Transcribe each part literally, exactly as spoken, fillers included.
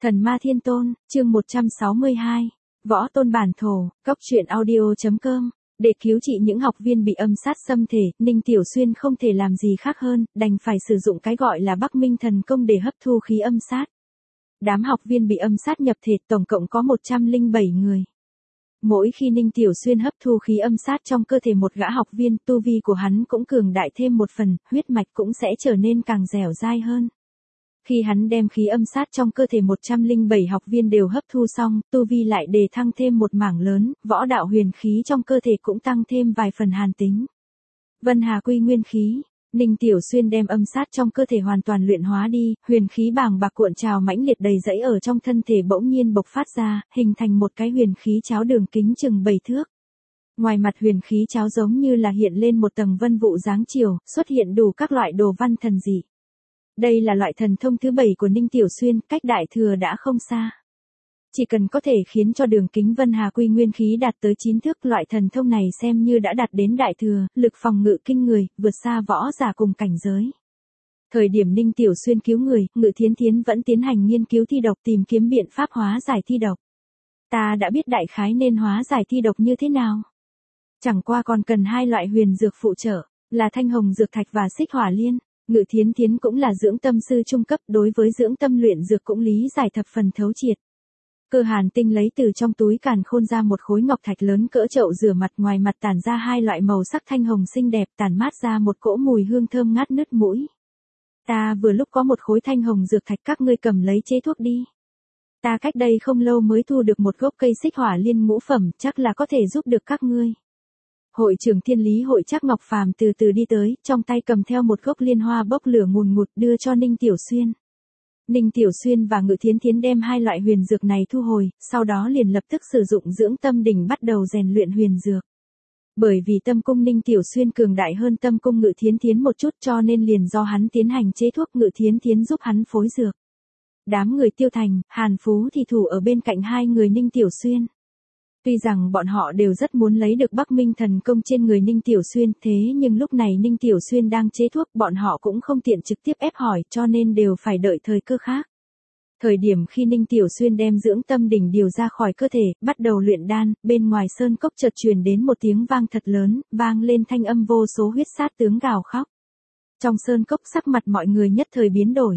Thần ma thiên tôn, chương một trăm sáu mươi hai. Võ tôn bản thổ, cốc truyện audio.com. Để cứu trị những học viên bị âm sát xâm thể, Ninh Tiểu Xuyên không thể làm gì khác hơn, đành phải sử dụng cái gọi là Bắc Minh thần công để hấp thu khí âm sát. Đám học viên bị âm sát nhập thể tổng cộng có một trăm lẻ bảy người. Mỗi khi Ninh Tiểu Xuyên hấp thu khí âm sát trong cơ thể một gã học viên, tu vi của hắn cũng cường đại thêm một phần, huyết mạch cũng sẽ trở nên càng dẻo dai hơn. Khi hắn đem khí âm sát trong cơ thể một trăm lẻ bảy học viên đều hấp thu xong, tu vi lại đề thăng thêm một mảng lớn, võ đạo huyền khí trong cơ thể cũng tăng thêm vài phần hàn tính. Vân Hà Quy nguyên khí, Ninh Tiểu Xuyên đem âm sát trong cơ thể hoàn toàn luyện hóa đi, huyền khí bàng bạc cuộn trào mãnh liệt đầy dẫy ở trong thân thể bỗng nhiên bộc phát ra, hình thành một cái huyền khí cháo đường kính chừng bảy thước. Ngoài mặt huyền khí cháo giống như là hiện lên một tầng vân vụ dáng chiều, xuất hiện đủ các loại đồ văn thần dị. Đây là loại thần thông thứ bảy của Ninh Tiểu Xuyên, cách đại thừa đã không xa. Chỉ cần có thể khiến cho đường kính Vân Hà Quy nguyên khí đạt tới chín thước, loại thần thông này xem như đã đạt đến đại thừa, lực phòng ngự kinh người, vượt xa võ giả cùng cảnh giới. Thời điểm Ninh Tiểu Xuyên cứu người, Ngự Thiến Thiến vẫn tiến hành nghiên cứu thi độc, tìm kiếm biện pháp hóa giải thi độc. Ta đã biết đại khái nên hóa giải thi độc như thế nào. Chẳng qua còn cần hai loại huyền dược phụ trợ, là thanh hồng dược thạch và xích hỏa liên. Ngự Thiến Thiến cũng là dưỡng tâm sư trung cấp, đối với dưỡng tâm luyện dược cũng lý giải thập phần thấu triệt. Cơ Hàn Tinh lấy từ trong túi càn khôn ra một khối ngọc thạch lớn cỡ chậu rửa mặt, ngoài mặt tản ra hai loại màu sắc thanh hồng xinh đẹp, tản mát ra một cỗ mùi hương thơm ngát nứt mũi. Ta vừa lúc có một khối thanh hồng dược thạch, các ngươi cầm lấy chế thuốc đi. Ta cách đây không lâu mới thu được một gốc cây xích hỏa liên ngũ phẩm, chắc là có thể giúp được các ngươi. Hội trưởng Thiên Lý hội Trác Ngọc Phàm từ từ đi tới, trong tay cầm theo một gốc liên hoa bốc lửa ngùn ngụt đưa cho Ninh Tiểu Xuyên. Ninh Tiểu Xuyên và Ngự Thiến Thiến đem hai loại huyền dược này thu hồi, sau đó liền lập tức sử dụng dưỡng tâm đỉnh bắt đầu rèn luyện huyền dược. Bởi vì tâm cung Ninh Tiểu Xuyên cường đại hơn tâm cung Ngự Thiến Thiến một chút, cho nên liền do hắn tiến hành chế thuốc, Ngự Thiến Thiến giúp hắn phối dược. Đám người Tiêu Thành, Hàn Phú thì thủ ở bên cạnh hai người Ninh Tiểu Xuyên. Tuy rằng bọn họ đều rất muốn lấy được Bắc Minh thần công trên người Ninh Tiểu Xuyên, thế nhưng lúc này Ninh Tiểu Xuyên đang chế thuốc, bọn họ cũng không tiện trực tiếp ép hỏi, cho nên đều phải đợi thời cơ khác. Thời điểm khi Ninh Tiểu Xuyên đem dưỡng tâm đỉnh điều ra khỏi cơ thể, bắt đầu luyện đan, bên ngoài sơn cốc chợt truyền đến một tiếng vang thật lớn, vang lên thanh âm vô số huyết sát tướng gào khóc. Trong sơn cốc sắc mặt mọi người nhất thời biến đổi.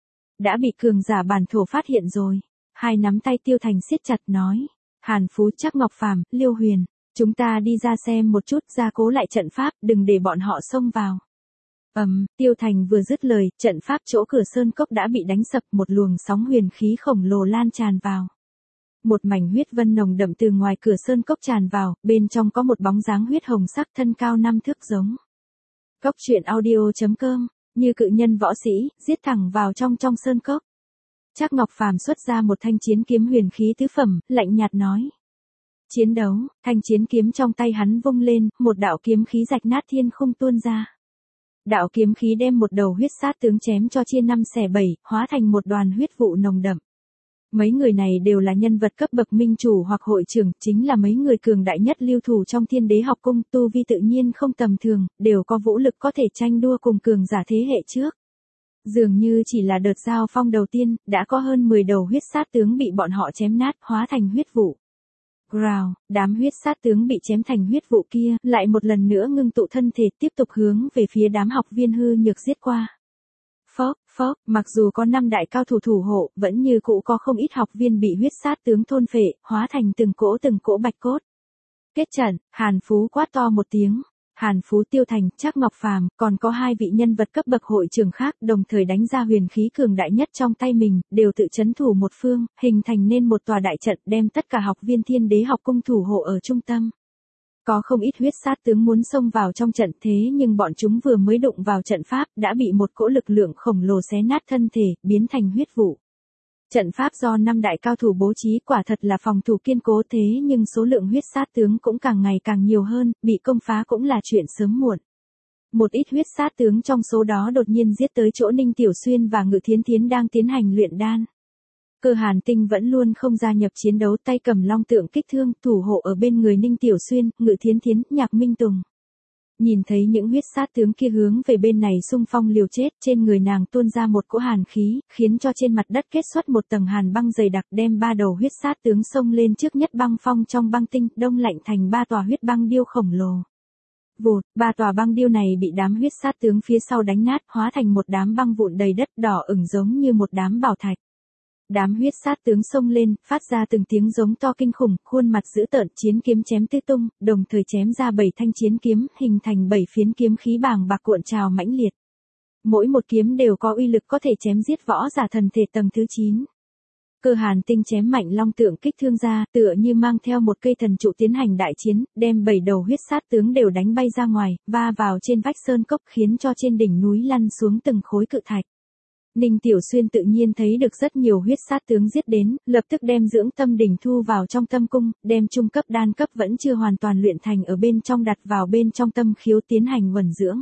Đã bị cường giả bản thổ phát hiện rồi. Hai nắm tay Tiêu Thành siết chặt nói. Hàn Phú, Trác Ngọc Phàm, Liêu Huyền, chúng ta đi ra xem một chút, gia cố lại trận pháp, đừng để bọn họ xông vào. Ầm, um, Tiêu Thành vừa dứt lời, trận pháp chỗ cửa sơn cốc đã bị đánh sập, một luồng sóng huyền khí khổng lồ lan tràn vào. Một mảnh huyết vân nồng đậm từ ngoài cửa sơn cốc tràn vào, bên trong có một bóng dáng huyết hồng sắc, thân cao năm thước giống. Cốc truyện audio.com, như cự nhân võ sĩ, giết thẳng vào trong trong sơn cốc. Trác Ngọc Phàm xuất ra một thanh chiến kiếm huyền khí tứ phẩm, lạnh nhạt nói. Chiến đấu, thanh chiến kiếm trong tay hắn vung lên, một đạo kiếm khí rạch nát thiên không tuôn ra. Đạo kiếm khí đem một đầu huyết sát tướng chém cho chia năm xẻ bảy, hóa thành một đoàn huyết vụ nồng đậm. Mấy người này đều là nhân vật cấp bậc minh chủ hoặc hội trưởng, chính là mấy người cường đại nhất lưu thủ trong Thiên Đế học cung, tu vi tự nhiên không tầm thường, đều có vũ lực có thể tranh đua cùng cường giả thế hệ trước. Dường như chỉ là đợt giao phong đầu tiên, đã có hơn mười đầu huyết sát tướng bị bọn họ chém nát, hóa thành huyết vụ. Growl, đám huyết sát tướng bị chém thành huyết vụ kia, lại một lần nữa ngưng tụ thân thể, tiếp tục hướng về phía đám học viên hư nhược giết qua. Phốc, phốc, mặc dù có năm đại cao thủ thủ hộ, vẫn như cũ có không ít học viên bị huyết sát tướng thôn phệ, hóa thành từng cỗ từng cỗ bạch cốt. Kết trận, Hàn Phú quát to một tiếng. Hàn Phú, Tiêu Thành, Trác Ngọc Phàm, còn có hai vị nhân vật cấp bậc hội trưởng khác, đồng thời đánh ra huyền khí cường đại nhất trong tay mình, đều tự trấn thủ một phương, hình thành nên một tòa đại trận, đem tất cả học viên Thiên Đế học cung thủ hộ ở trung tâm. Có không ít huyết sát tướng muốn xông vào trong trận, thế nhưng bọn chúng vừa mới đụng vào trận pháp, đã bị một cỗ lực lượng khổng lồ xé nát thân thể, biến thành huyết vụ. Trận pháp do năm đại cao thủ bố trí quả thật là phòng thủ kiên cố, thế nhưng số lượng huyết sát tướng cũng càng ngày càng nhiều hơn, bị công phá cũng là chuyện sớm muộn. Một ít huyết sát tướng trong số đó đột nhiên giết tới chỗ Ninh Tiểu Xuyên và Ngự Thiến Thiến đang tiến hành luyện đan. Cơ Hàn Tinh vẫn luôn không gia nhập chiến đấu, tay cầm long tượng kích thương, thủ hộ ở bên người Ninh Tiểu Xuyên, Ngự Thiến Thiến, Nhạc Minh Tùng. Nhìn thấy những huyết sát tướng kia hướng về bên này xung phong liều chết, trên người nàng tuôn ra một cỗ hàn khí, khiến cho trên mặt đất kết xuất một tầng hàn băng dày đặc, đem ba đầu huyết sát tướng xông lên trước nhất băng phong trong băng tinh, đông lạnh thành ba tòa huyết băng điêu khổng lồ. Vụt, ba tòa băng điêu này bị đám huyết sát tướng phía sau đánh nát, hóa thành một đám băng vụn đầy đất đỏ ửng giống như một đám bảo thạch. Đám huyết sát tướng xông lên, phát ra từng tiếng giống to kinh khủng, khuôn mặt dữ tợn, chiến kiếm chém tứ tung, đồng thời chém ra bảy thanh chiến kiếm, hình thành bảy phiến kiếm khí bàng bạc cuộn trào mãnh liệt. Mỗi một kiếm đều có uy lực có thể chém giết võ giả thần thể tầng thứ chín. Cơ Hàn Tinh chém mạnh long tượng kích thương ra, tựa như mang theo một cây thần trụ tiến hành đại chiến, đem bảy đầu huyết sát tướng đều đánh bay ra ngoài, va vào trên vách sơn cốc, khiến cho trên đỉnh núi lăn xuống từng khối cự thạch. Ninh Tiểu Xuyên tự nhiên thấy được rất nhiều huyết sát tướng giết đến, lập tức đem dưỡng tâm đỉnh thu vào trong tâm cung, đem trung cấp đan cấp vẫn chưa hoàn toàn luyện thành ở bên trong đặt vào bên trong tâm khiếu tiến hành vẩn dưỡng.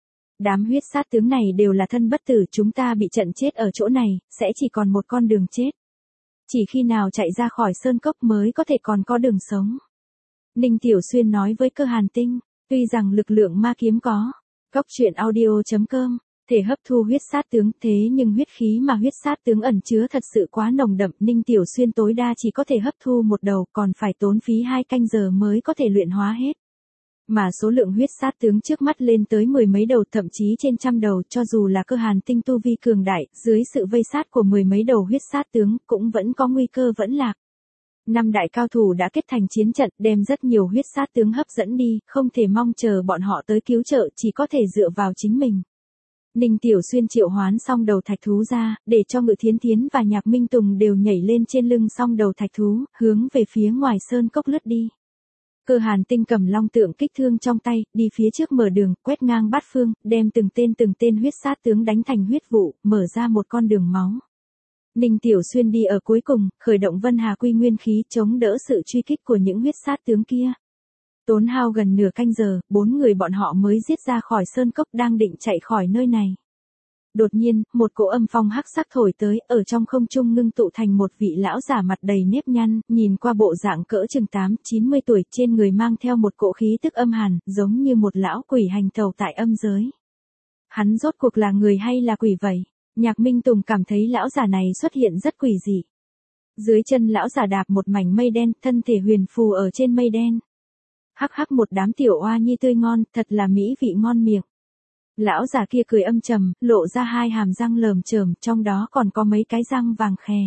Đám huyết sát tướng này đều là thân bất tử, chúng ta bị trận chết ở chỗ này, sẽ chỉ còn một con đường chết. Chỉ khi nào chạy ra khỏi sơn cốc mới có thể còn có đường sống. Ninh Tiểu Xuyên nói với Cơ Hàn Tinh, tuy rằng lực lượng ma kiếm có, cốc truyện audio chấm com, thể hấp thu huyết sát tướng, thế nhưng huyết khí mà huyết sát tướng ẩn chứa thật sự quá nồng đậm, Ninh Tiểu Xuyên tối đa chỉ có thể hấp thu một đầu, còn phải tốn phí hai canh giờ mới có thể luyện hóa hết. Mà số lượng huyết sát tướng trước mắt lên tới mười mấy đầu, thậm chí trên trăm đầu, cho dù là Cơ Hàn Tinh tu vi cường đại, dưới sự vây sát của mười mấy đầu huyết sát tướng, cũng vẫn có nguy cơ vẫn lạc. Năm đại cao thủ đã kết thành chiến trận, đem rất nhiều huyết sát tướng hấp dẫn đi, không thể mong chờ bọn họ tới cứu trợ, chỉ có thể dựa vào chính mình. Ninh Tiểu Xuyên triệu hoán xong đầu thạch thú ra, để cho Ngự Thiến Thiến và Nhạc Minh Tùng đều nhảy lên trên lưng xong đầu thạch thú, hướng về phía ngoài sơn cốc lướt đi. Cơ Hàn Tinh cầm long tượng kích thương trong tay, đi phía trước mở đường, quét ngang bát phương, đem từng tên từng tên huyết sát tướng đánh thành huyết vụ, mở ra một con đường máu. Ninh Tiểu Xuyên đi ở cuối cùng, khởi động Vân Hà Quy nguyên khí chống đỡ sự truy kích của những huyết sát tướng kia. Tốn hao gần nửa canh giờ, bốn người bọn họ mới giết ra khỏi sơn cốc, đang định chạy khỏi nơi này. Đột nhiên, một cỗ âm phong hắc sắc thổi tới, ở trong không trung ngưng tụ thành một vị lão giả mặt đầy nếp nhăn, nhìn qua bộ dạng cỡ chừng tám chín mươi tuổi, trên người mang theo một cỗ khí tức âm hàn, giống như một lão quỷ hành tẩu tại âm giới. Hắn rốt cuộc là người hay là quỷ vậy? Nhạc Minh Tùng cảm thấy lão giả này xuất hiện rất quỷ dị. Dưới chân lão giả đạp một mảnh mây đen, thân thể huyền phù ở trên mây đen. Hắc hắc, một đám tiểu oa nhi tươi ngon, thật là mỹ vị ngon miệng. Lão già kia cười âm trầm, lộ ra hai hàm răng lởm chởm, trong đó còn có mấy cái răng vàng khè.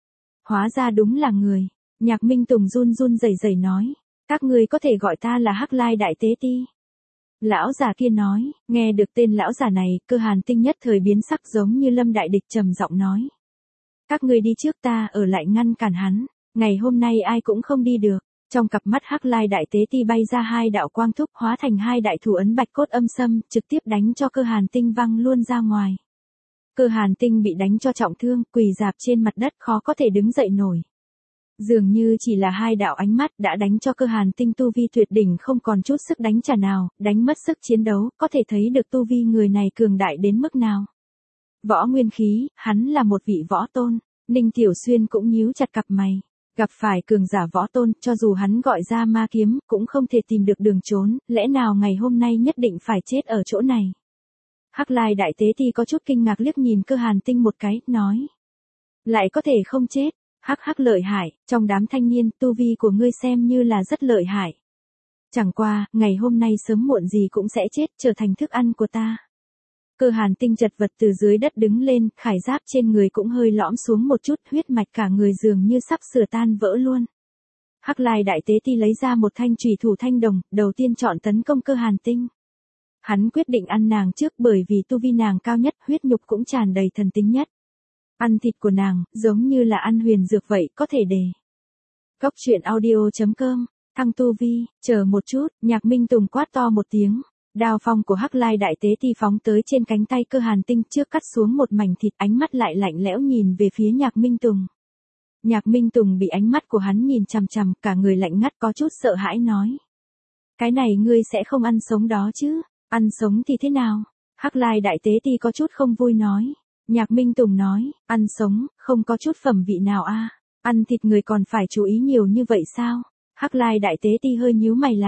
Hóa ra đúng là người. Nhạc Minh Tùng run run rẩy rẩy nói, các ngươi có thể gọi ta là Hắc Lai Đại Tế Ti. Lão già kia nói, nghe được tên lão già này, Cơ Hàn Tinh nhất thời biến sắc, giống như lâm đại địch, trầm giọng nói. Các ngươi đi trước, ta ở lại ngăn cản hắn, ngày hôm nay ai cũng không đi được. Trong cặp mắt Hắc Lai Đại Tế Ti bay ra hai đạo quang thúc, hóa thành hai đại thủ ấn bạch cốt âm sâm, trực tiếp đánh cho Cơ Hàn Tinh văng luôn ra ngoài. Cơ Hàn Tinh bị đánh cho trọng thương, quỳ rạp trên mặt đất, khó có thể đứng dậy nổi. Dường như chỉ là hai đạo ánh mắt đã đánh cho Cơ Hàn Tinh tu vi tuyệt đỉnh không còn chút sức đánh trả nào, đánh mất sức chiến đấu, có thể thấy được tu vi người này cường đại đến mức nào. Võ nguyên khí, hắn là một vị võ tôn. Ninh Tiểu Xuyên cũng nhíu chặt cặp mày. Gặp phải cường giả võ tôn, cho dù hắn gọi ra ma kiếm, cũng không thể tìm được đường trốn, lẽ nào ngày hôm nay nhất định phải chết ở chỗ này. Hắc Lai Đại Tế Ti có chút kinh ngạc liếc nhìn Cơ Hàn Tinh một cái, nói. Lại có thể không chết, hắc hắc lợi hại, trong đám thanh niên, tu vi của ngươi xem như là rất lợi hại. Chẳng qua, ngày hôm nay sớm muộn gì cũng sẽ chết, trở thành thức ăn của ta. Cơ Hàn Tinh chật vật từ dưới đất đứng lên, khải giáp trên người cũng hơi lõm xuống một chút, huyết mạch cả người dường như sắp sửa tan vỡ luôn. Hắc Lai Đại Tế Ti lấy ra một thanh chùy thủ thanh đồng, đầu tiên chọn tấn công Cơ Hàn Tinh. Hắn quyết định ăn nàng trước bởi vì tu vi nàng cao nhất, huyết nhục cũng tràn đầy thần tính nhất. Ăn thịt của nàng, giống như là ăn huyền dược vậy, có thể để. Cốc truyện audio chấm com, thăng tu vi, chờ một chút, Nhạc Minh Tùng quát to một tiếng. Đao phong của Hắc Lai Đại Tế Ti phóng tới trên cánh tay Cơ Hàn Tinh, trước cắt xuống một mảnh thịt, ánh mắt lại lạnh lẽo nhìn về phía Nhạc Minh Tùng. Nhạc Minh Tùng bị ánh mắt của hắn nhìn chằm chằm, cả người lạnh ngắt, có chút sợ hãi nói. Cái này ngươi sẽ không ăn sống đó chứ, ăn sống thì thế nào? Hắc Lai Đại Tế Ti có chút không vui nói. Nhạc Minh Tùng nói, ăn sống, không có chút phẩm vị nào a à? Ăn thịt người còn phải chú ý nhiều như vậy sao? Hắc Lai Đại Tế Ti hơi nhíu mày lại.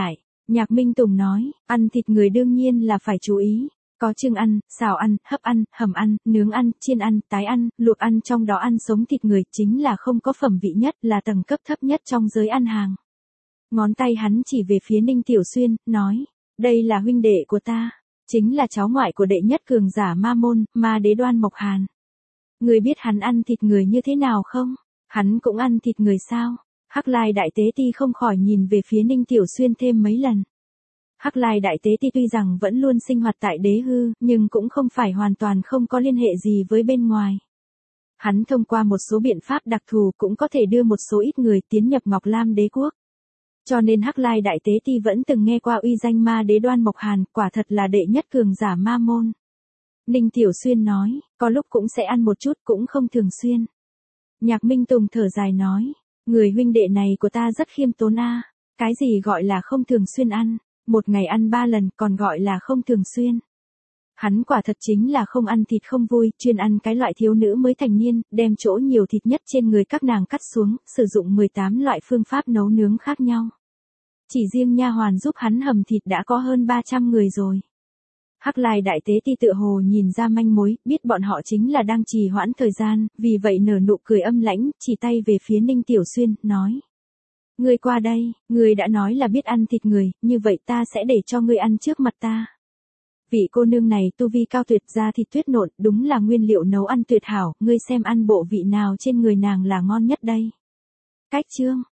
Nhạc Minh Tùng nói, ăn thịt người đương nhiên là phải chú ý. Có chưng ăn, xào ăn, hấp ăn, hầm ăn, nướng ăn, chiên ăn, tái ăn, luộc ăn, trong đó ăn sống thịt người chính là không có phẩm vị nhất, là tầng cấp thấp nhất trong giới ăn hàng. Ngón tay hắn chỉ về phía Ninh Tiểu Xuyên, nói, đây là huynh đệ của ta, chính là cháu ngoại của đệ nhất cường giả ma môn, ma đế Đoan Mộc Hàn. Người biết hắn ăn thịt người như thế nào không? Hắn cũng ăn thịt người sao? Hắc Lai Đại Tế Ti không khỏi nhìn về phía Ninh Tiểu Xuyên thêm mấy lần. Hắc Lai Đại Tế Ti tuy rằng vẫn luôn sinh hoạt tại đế hư, nhưng cũng không phải hoàn toàn không có liên hệ gì với bên ngoài. Hắn thông qua một số biện pháp đặc thù cũng có thể đưa một số ít người tiến nhập Ngọc Lam đế quốc. Cho nên Hắc Lai Đại Tế Ti vẫn từng nghe qua uy danh ma đế Đoan Mộc Hàn, quả thật là đệ nhất cường giả ma môn. Ninh Tiểu Xuyên nói, có lúc cũng sẽ ăn một chút, cũng không thường xuyên. Nhạc Minh Tùng thở dài nói, người huynh đệ này của ta rất khiêm tốn a. Cái gì gọi là không thường xuyên ăn, một ngày ăn ba lần còn gọi là không thường xuyên. Hắn quả thật chính là không ăn thịt không vui, chuyên ăn cái loại thiếu nữ mới thành niên, đem chỗ nhiều thịt nhất trên người các nàng cắt xuống, sử dụng mười tám loại phương pháp nấu nướng khác nhau. Chỉ riêng nha hoàn giúp hắn hầm thịt đã có hơn ba trăm người rồi. Hắc Lai Đại Tế Ti tựa hồ nhìn ra manh mối, biết bọn họ chính là đang trì hoãn thời gian, vì vậy nở nụ cười âm lãnh, chỉ tay về phía Ninh Tiểu Xuyên, nói. Ngươi qua đây, ngươi đã nói là biết ăn thịt người, như vậy ta sẽ để cho ngươi ăn trước mặt ta. Vị cô nương này tu vi cao tuyệt, da thịt tuyết nộn, đúng là nguyên liệu nấu ăn tuyệt hảo, ngươi xem ăn bộ vị nào trên người nàng là ngon nhất đây. Cách chương